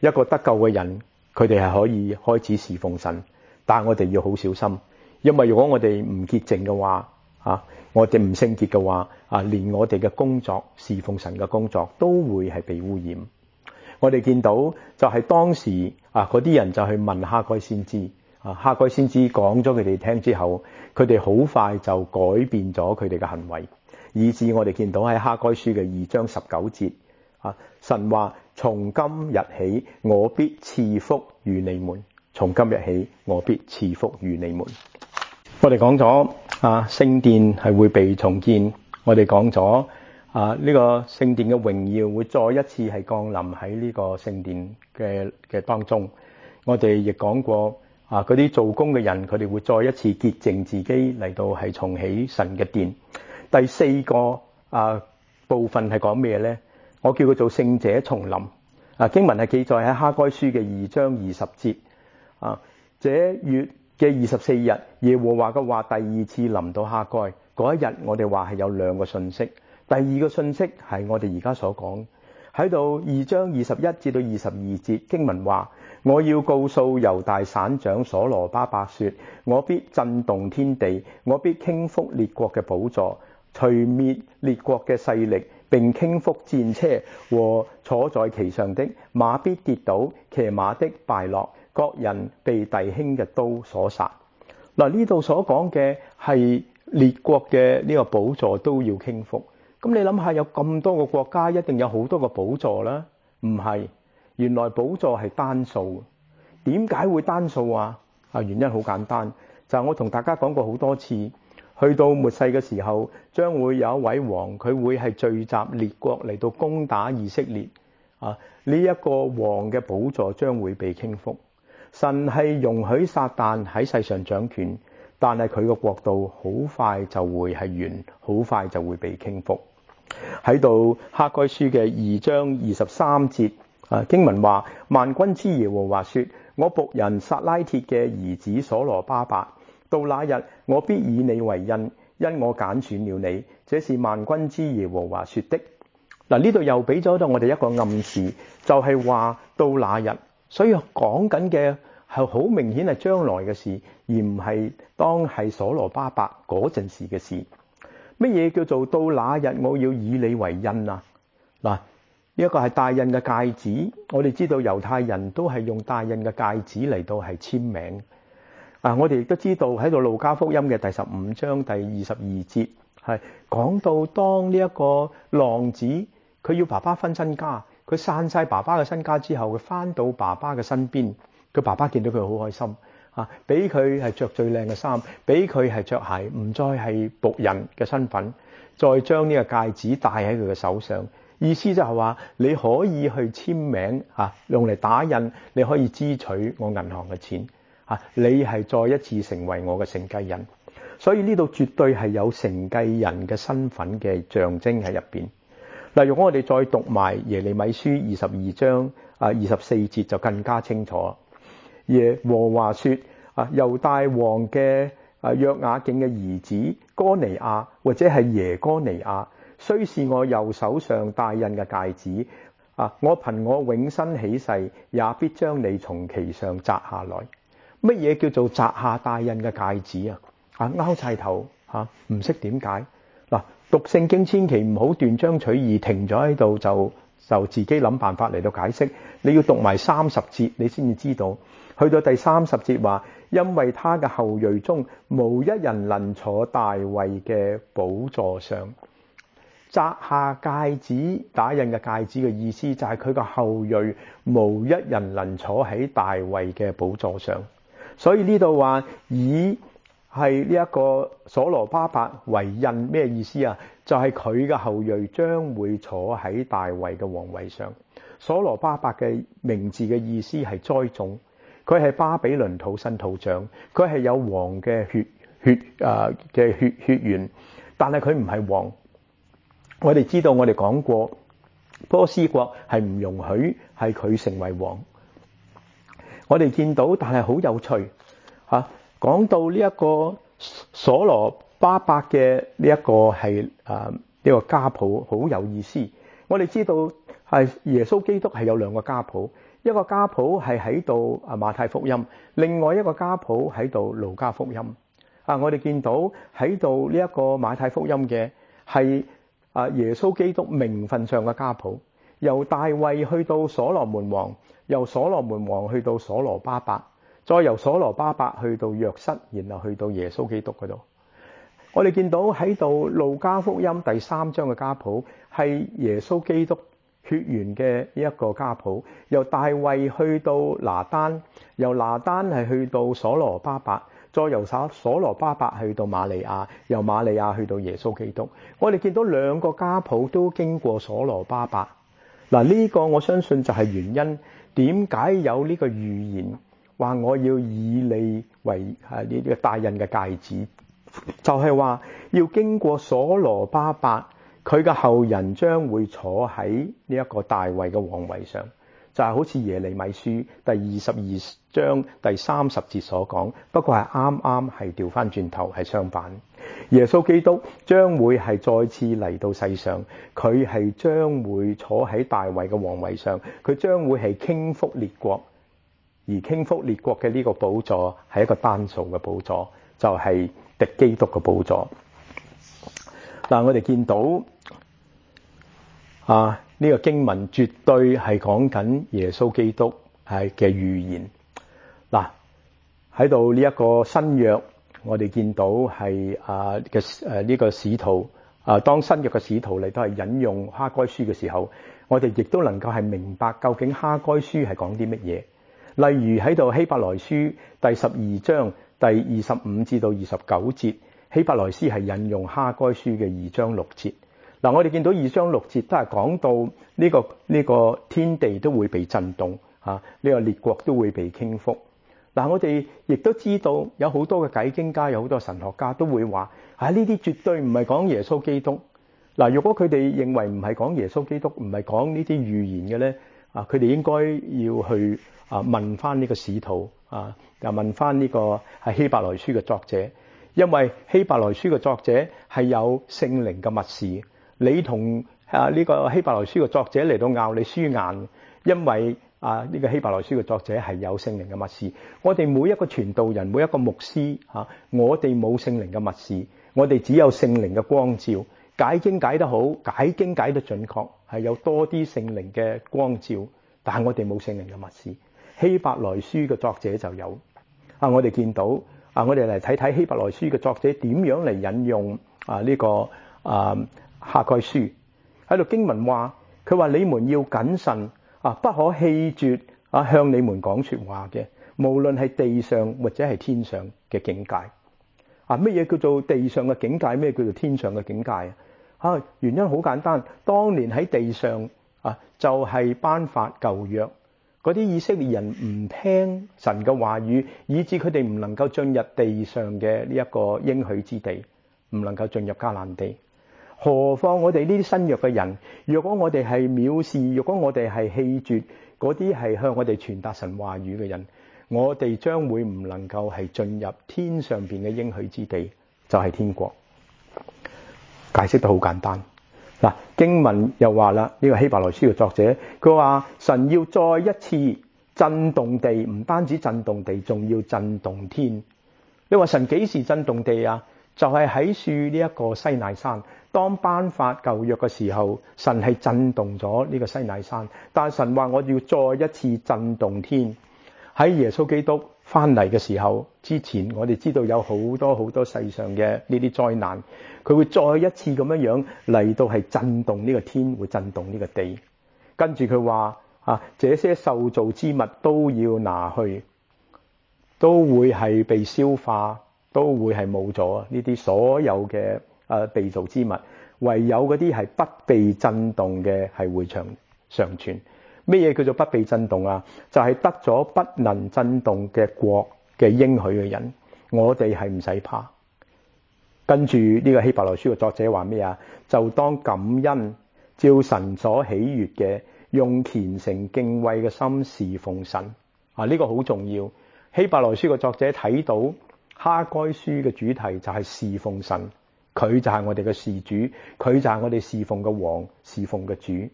一個得救嘅人，佢哋係可以開始侍奉神，但係我哋要好小心，因為如果我哋唔潔淨嘅話，啊，我哋唔聖潔嘅話，啊，連我哋嘅工作侍奉神嘅工作都會係被污染。我哋見到就係當時啊，嗰啲人就去問哈該先知，啊，哈該先知講咗佢哋聽之後，佢哋好快就改變咗佢哋嘅行為，以致我哋見到喺哈該書嘅二章十九節，啊，神話從今日起，我必賜福與你們。從今日起，我必賜福與你們。我哋講咗啊，聖殿係會被重建。我哋講咗啊，呢個聖殿嘅榮耀會再一次係降臨喺呢個聖殿嘅嘅當中。我哋亦講過啊，嗰啲做工嘅人，佢哋會再一次潔淨自己嚟到係重起神嘅殿。第四個啊部分係講咩呢？我叫佢做聖者重臨。啊，經文係記載喺哈該書嘅二章二十節。啊，這月嘅二十四日，耶和華嘅話第二次臨到哈該。嗰一日，我哋話係有兩個信息。第二個信息係我哋而家所講喺度二章二十一至到二十二節經文話：我要告訴猶大省長所羅巴伯說，我必震動天地，我必傾覆列國嘅寶座，除滅列國嘅勢力，並傾覆戰車和坐在其上的，馬必跌倒，騎馬的敗落，各人被弟兄嘅刀所殺。嗱，呢度所講嘅係列國嘅呢個寶座都要傾覆。咁你諗下，有咁多個國家，一定有好多個寶座啦？唔係，原來寶座係單數。點解會單數啊？啊，原因好簡單，就係我同大家講過好多次，去到末世嘅時候，將會有一位王，佢會係聚集列國嚟到攻打以色列。啊，呢一個王嘅寶座將會被傾覆。神係容許撒旦喺世上掌權，但係佢個國度好快就會係完，好快就會被傾覆。喺度哈該書嘅二章二十三節，啊，經文話：萬軍之耶和華說，我僕人撒拉鐵嘅兒子所羅巴伯，到那日我必以你為印，因我揀選了你，這是萬軍之耶和華說的。嗱，呢度又俾咗到我哋一個暗示，就係話到那日。所以講緊嘅係好明顯係將來嘅事，而唔係當係所羅巴伯嗰陣時嘅事。乜嘢叫做到那日我要以你為印啊？嗱，呢一個係戴印嘅戒指。我哋知道猶太人都係用戴印嘅戒指嚟到係簽名。啊，我哋亦都知道喺度路加福音嘅第十五章第二十二節係講到當呢一個浪子佢要爸爸分身家。佢散晒爸爸嘅身家之後，佢翻到爸爸嘅身邊，佢爸爸見到佢好開心啊，俾佢係着最靚嘅衫，俾佢係着鞋，唔再係僕人嘅身份，再將呢個戒指戴喺佢嘅手上。意思就係話你可以去簽名啊，用嚟打印，你可以支取我銀行嘅錢啊，你係再一次成為我嘅承繼人。所以呢度絕對係有承繼人嘅身份嘅象徵喺入邊。嗱，如果我哋再讀埋耶利米書二十二章啊二十四節就更加清楚。耶和華說：啊，猶大王嘅啊約雅敬嘅兒子哥尼亞或者係耶哥尼亞，雖是我右手上戴印嘅戒指，啊，我憑我永生起誓，也必將你從其上摘下來。乜嘢叫做摘下戴印嘅戒指啊？啊，拗晒頭吓，唔識點解嗱。讀聖經千祈唔好斷章取義，停咗喺度就就自己諗辦法嚟到解釋。你要讀埋三十節，你先至知道。去到第三十節話，因為他嘅後裔中無一人能坐大衛嘅寶座上。摘下戒指打印嘅戒指嘅意思就係佢嘅後裔無一人能坐喺大衛嘅寶座上。所以呢度話以係呢一個所羅巴伯為印，咩意思啊？就係佢嘅後裔將會坐喺大衛嘅皇位上。所羅巴伯嘅名字嘅意思係栽種，佢係巴比倫土生土長，佢係有王嘅血血啊嘅血血緣，但係佢唔係王。我哋知道，我哋講過波斯國係唔容許係佢成為王。我哋見到，但係好有趣吓。講到呢一個所羅巴伯嘅呢一個係啊呢個家譜好有意思。我哋知道係耶穌基督係有兩個家譜， 一個家譜係喺度啊馬太福音，另外一個家譜喺度路加福音。啊，我哋見到喺度呢一個馬太福音嘅係啊耶穌基督名分上嘅家譜，由大衛去到所羅門王，由所羅門王去到所羅巴伯，再由所羅巴伯去到約瑟，然後去到耶穌基督嗰度。我哋見到喺度路加福音第三章嘅家譜係耶穌基督血緣嘅一個家譜，由大衛去到拿單，由拿單係去到所羅巴伯，再由所所羅巴伯去到瑪利亞，由瑪利亞去到耶穌基督。我哋見到兩個家譜都經過所羅巴伯。嗱，呢個我相信就係原因，點解有呢個預言話我要以你為係呢個大印嘅戒指，就係話要經過所羅巴伯，佢嘅後人將會坐喺呢一個大衛嘅皇位上。就係好似耶利米書第二十二章第三十節所講，不過係啱啱係調翻轉頭，係相反。耶穌基督將會係再次嚟到世上，佢係將會坐喺大衛嘅皇位上，佢將會係傾覆列國，而傾覆列國嘅呢個寶座係一個單數嘅寶座，就係敵基督嘅寶座。嗱，我哋見到啊。呢個經文絕對係講緊耶穌基督係嘅預言。嗱，喺度呢一個新約，我哋見到係啊嘅誒呢個使徒啊，當新約嘅使徒嚟都係引用哈該書嘅時候，我哋亦都能夠係明白究竟哈該書係講啲乜嘢。例如喺度希伯來書第十二章第二十五至到二十九節，希伯來書係引用哈該書嘅二章六節。嗱，我哋見到二章六節都係講到呢個呢個天地都會被震動，嚇呢個列國都會被傾覆。嗱，我哋亦都知道有好多嘅解經家，有好多神學家都會話：啊，呢啲絕對唔係講耶穌基督。嗱，如果佢哋認為唔係講耶穌基督，唔係講呢啲預言嘅咧，啊，佢哋應該要去啊問翻呢個使徒啊，又問翻呢個係希伯來書嘅作者，因為希伯來書嘅作者係有聖靈嘅默示。你同啊呢個希伯來書嘅作者嚟到拗你輸硬，因為啊呢個希伯來書嘅作者係有聖靈嘅默示。我哋每一個傳道人，每一個牧師嚇，我哋冇聖靈嘅默示，我哋只有聖靈嘅光照。解經解得好，解經解得準確，係有多啲聖靈嘅光照，但係我哋冇聖靈嘅默示。希伯來書嘅作者就有啊，我哋見到啊，我哋嚟睇睇希伯來書嘅作者點樣嚟引用啊呢個啊。哈該書喺度經文話，佢話你們要謹慎啊，不可棄絕啊向你們講說話嘅，無論係地上或者係天上嘅境界啊。乜嘢叫做地上嘅境界？咩叫做天上嘅境界啊？啊，原因好簡單，當年喺地上啊，就係頒發舊約，嗰啲以色列人唔聽神嘅話語，以致佢哋唔能夠進入地上嘅呢一個應許之地，唔能夠進入迦南地。何況我哋呢啲新約嘅人，如果我哋係藐視，如果我哋係棄絕嗰啲係向我哋傳達神話語嘅人，我哋將會唔能夠係進入天上邊嘅應許之地，就係天國。解釋得好簡單。嗱，經文又話啦，呢個希伯來書嘅作者，佢話神要再一次震動地，唔單止震動地，仲要震動天。你話神幾時震動地啊？就係喺樹呢一個西乃山，當頒發舊約嘅時候，神係震動咗呢個西乃山。但係神話我要再一次震動天。喺耶穌基督翻嚟嘅時候之前，我哋知道有好多好多世上嘅呢啲災難，佢會再一次咁樣樣嚟到係震動呢個天，會震動呢個地。跟住佢話啊，這些受造之物都要拿去，都會係被消化。都會係冇咗呢啲所有嘅誒被造之物，唯有嗰啲係不被震動嘅係會長常存。咩嘢叫做不被震動啊？就係、是、得咗不能震動嘅國嘅應許嘅人，我哋係唔使怕。跟住呢個希伯來書嘅作者話咩啊？就當感恩，照神所喜悅嘅，用虔誠敬畏嘅心侍奉神啊！呢、這個好重要。希伯來書嘅作者睇到。哈該書嘅主題就係侍奉神，佢就係我哋嘅事主，佢就係我哋侍奉嘅王，侍奉嘅主。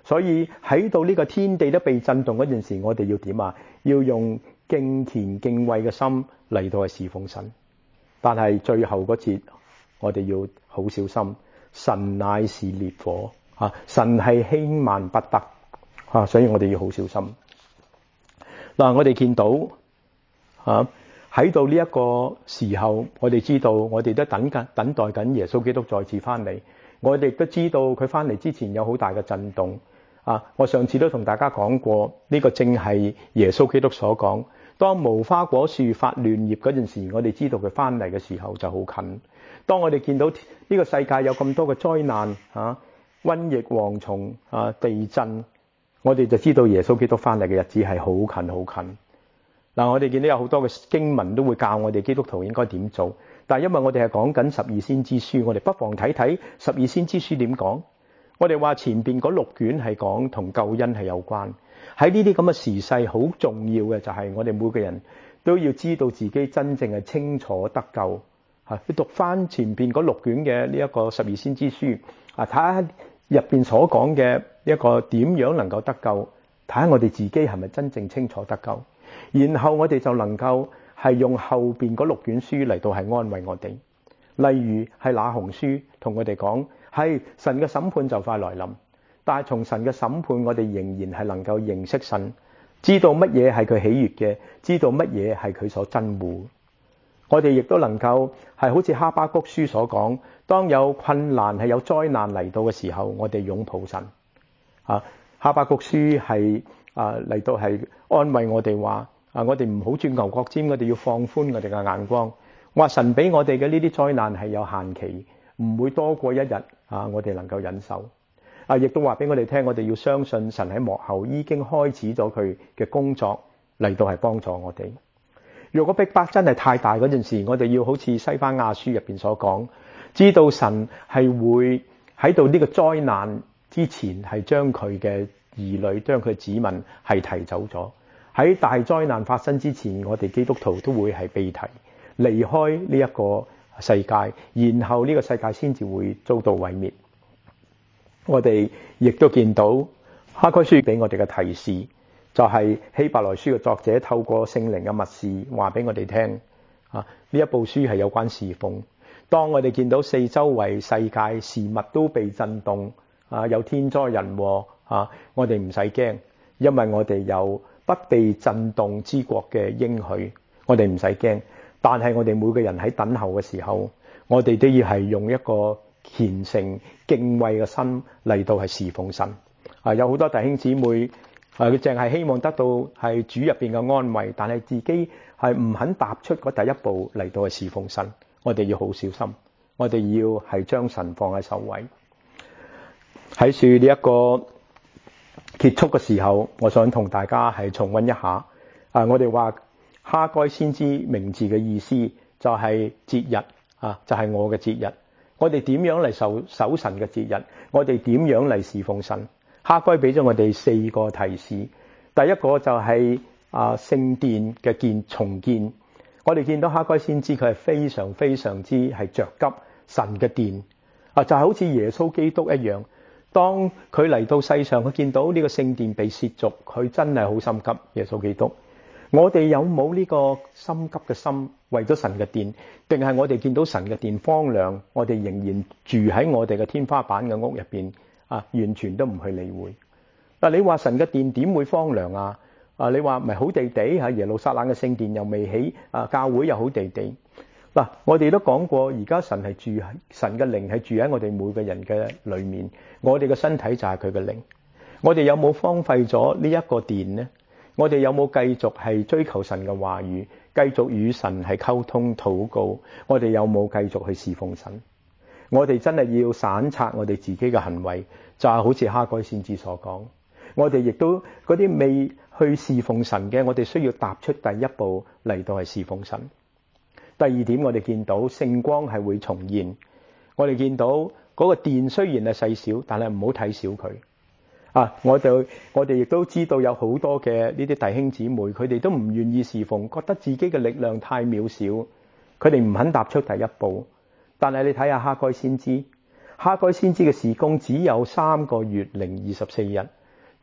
所以喺到呢個天地都被震動嗰陣時，我哋要點啊？要用敬虔敬畏嘅心嚟到去侍奉神。但係最後嗰節，我哋要好小心。神乃是烈火啊！神係輕慢不得啊！所以我哋要好小心。嗱，我哋見到啊喺到呢一個時候，我哋知道我哋都等緊等待緊耶穌基督再次翻嚟。我哋都知道佢翻嚟之前有好大嘅震動啊！我上次都同大家講過，呢個正係耶穌基督所講。當無花果樹發亂葉嗰陣時，我哋知道佢翻嚟嘅時候就好近。當我哋見到呢個世界有咁多嘅災難啊，瘟疫、蝗蟲啊、地震，我哋就知道耶穌基督翻嚟嘅日子係好近好近。嗱，我哋見到有好多嘅經文都會教我哋基督徒應該點做，但係因為我哋係講緊十二先知書，我哋不妨睇睇十二先知書點講。我哋話前邊嗰六卷係講同救恩係有關，喺呢啲咁嘅時勢好重要嘅就係我哋每個人都要知道自己真正係清楚得救。嚇，你讀翻前邊嗰六卷嘅呢一個十二先知書啊，睇下入邊所講嘅一個點樣能夠得救，睇下我哋自己係咪真正清楚得救，然後我哋就能夠係用後邊嗰六卷書嚟到係安慰我哋。例如係那鴻書同我哋講，係神嘅審判就快來臨，但係從神嘅審判，我哋仍然係能夠認識神，知道乜嘢係佢喜悅嘅，知道乜嘢係佢所憎惡。我哋亦都能夠係好似哈巴谷書所講，當有困難係有災難嚟到嘅時候，我哋擁抱神。啊，哈巴谷書係啊嚟到係安慰我哋話啊，我哋唔好鑽牛角尖，我哋要放寬我哋嘅眼光。話神俾我哋嘅呢啲災難係有限期，唔會多過一日啊，我哋能夠忍受。啊，亦都話俾我哋聽，我哋要相信神喺幕後已經開始咗佢嘅工作嚟到係幫助我哋。如果逼迫真係太大嗰陣時，我哋要好似西番雅書入邊所講，知道神係會喺度呢個災難之前係將佢嘅兒女、將佢嘅子民係提走咗。喺大災難發生之前，我哋基督徒都會係被提離開呢一個世界，然後呢個世界先至會遭到毀滅。我哋亦都見到哈該書俾我哋嘅提示，就係希伯來書嘅作者透過聖靈嘅默示話俾我哋聽啊，呢一部書係有關侍奉。當我哋見到四周圍世界事物都被震動啊，有天災人禍啊，我哋唔使驚，因為我哋有不被震動之國嘅應許，我哋唔使驚。但係我哋每個人喺等候嘅時候，我哋都要係用一個虔誠敬畏嘅心嚟到係侍奉神啊。有好多弟兄姊妹啊，佢淨係希望得到係主入邊嘅安慰，但係自己係唔肯踏出嗰第一步嚟到去侍奉神。我哋要好小心，我哋要係將神放喺首位。喺樹呢一個結束嘅時候，我想同大家係重溫一下啊。我哋話哈該先知名字嘅意思就係節日啊，就係我嘅節日。我哋點樣嚟守守神嘅節日？我哋點樣嚟侍奉神？哈該俾咗我哋四個提示。第一個就係啊聖殿嘅建重建。我哋見到哈該先知佢係非常非常之係着急神嘅殿啊，就係好似耶穌基督一樣。當佢嚟到世上，佢見到呢個聖殿被褻瀆，佢真係好心急。耶穌基督，我哋有冇呢個心急嘅心，為咗神嘅殿？定係我哋見到神嘅殿荒涼，我哋仍然住喺我哋嘅天花板嘅屋入邊啊，完全都唔去理會。嗱，你話神嘅殿點會荒涼啊？啊，你話唔係好地地嚇，耶路撒冷嘅聖殿又未起，啊，教會又好地地。嗱，我哋都講過，而家神係住喺神嘅靈係住喺我哋每個人嘅裏面，我哋嘅身體就係佢嘅靈。我哋有冇荒廢咗呢一個殿呢？我哋有冇繼續係追求神嘅話語，繼續與神係溝通禱告？我哋有冇繼續去侍奉神？我哋真係要省察我哋自己嘅行為，就係好似哈該先知所講。我哋亦都嗰啲未去侍奉神嘅，我哋需要踏出第一步嚟到係侍奉神。第二點，我哋見到聖光係會重現。我哋見到嗰個殿雖然係細小，但係唔好睇小佢啊！我哋我哋亦都知道有好多嘅呢啲弟兄姊妹，佢哋都唔願意侍奉，覺得自己嘅力量太渺小，佢哋唔肯踏出第一步。但係你睇下哈該先知，哈該先知嘅事工只有三個月零二十四日。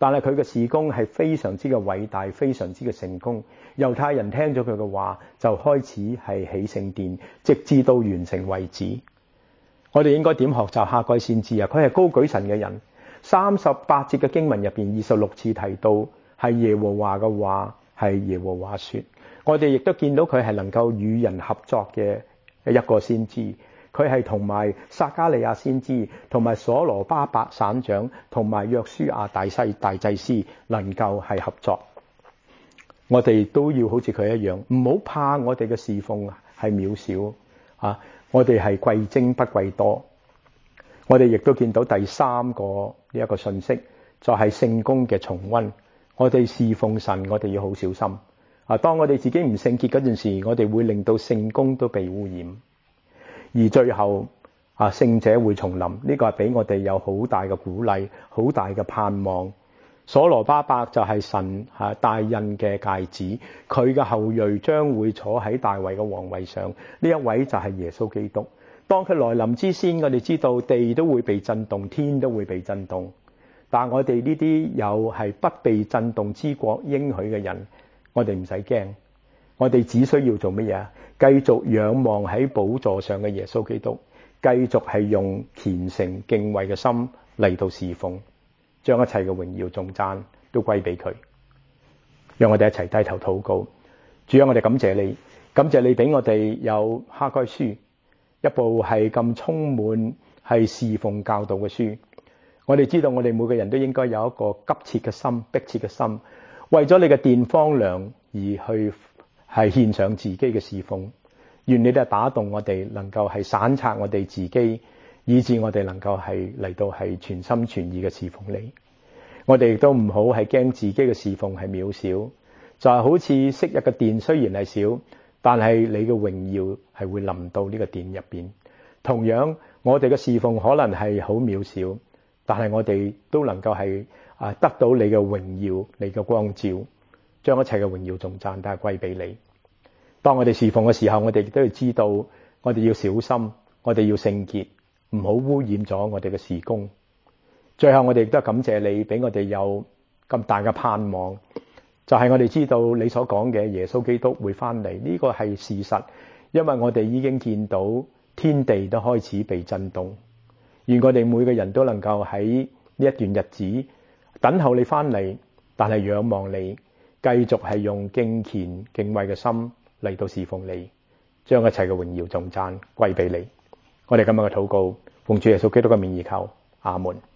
但係佢嘅事工係非常之嘅偉大，非常之嘅成功。猶太人聽咗佢嘅話，就開始係起聖殿，直至到完成為止。我哋應該點學習哈該先知啊？佢係高舉神嘅人。三十八節嘅經文入邊，二十六次提到係耶和華嘅話，係耶和華說。我哋亦都見到佢係能夠與人合作嘅一個先知。佢係同埋撒迦利亞先知，同埋所羅巴伯省長，同埋約書亞大西大祭司能夠係合作。我哋都要好似佢一樣，唔好怕我哋嘅侍奉係渺小啊！我哋係貴精不貴多。我哋亦都見到第三個呢一個信息，就係聖工嘅重溫。我哋侍奉神，我哋要好小心啊！當我哋自己唔聖潔嗰陣時，我哋會令到聖工都被污染。而最後啊，聖者會重臨，呢個係俾我哋有好大嘅鼓勵，好大嘅盼望。所羅巴伯就係神啊大印嘅戒指，佢嘅後裔將會坐喺大衛嘅皇位上。呢一位就係耶穌基督。當佢來臨之先，我哋知道地都會被震動，天都會被震動。但我哋呢啲有係不被震動之國應許嘅人，我哋唔使驚。我哋只需要做乜嘢啊？繼續仰望喺寶座上嘅耶穌基督，繼續係用虔誠敬畏嘅心嚟到侍奉，將一切嘅榮耀頌讚都歸俾佢。讓我哋一齊低頭禱告。主啊，我哋感謝你，感謝你俾我哋有哈該書，一部係咁充滿係侍奉教導嘅書。我哋知道我哋每個人都應該有一個急切嘅心，迫切嘅心，為咗你嘅殿荒涼而去係獻上自己嘅侍奉。願你哋打動我哋，能夠係省察我哋自己，以致我哋能夠係嚟到係全心全意嘅侍奉你。我哋亦都唔好係驚自己嘅侍奉係渺小，就係好似昔日嘅殿雖然係少，但係你嘅榮耀係會臨到呢個殿入邊。同樣我哋嘅侍奉可能係好渺小，但係我哋都能夠係啊得到你嘅榮耀，你嘅光照，將一切嘅榮耀頌讚都係歸俾你。當我哋侍奉嘅時候，我哋亦都要知道，我哋要小心，我哋要聖潔，唔好污染咗我哋嘅事工。最後我哋亦都感謝你，俾我哋有咁大嘅盼望，就係我哋知道你所講嘅耶穌基督會翻嚟，呢個係事實，因為我哋已經見到天地都開始被震動。願我哋每個人都能夠喺呢一段日子等候你翻嚟，但係仰望你，繼續係用敬虔敬畏嘅心嚟到侍奉你，將一切嘅榮耀頌讚歸俾你。我哋今日嘅禱告，奉主耶穌基督嘅名而求，阿門。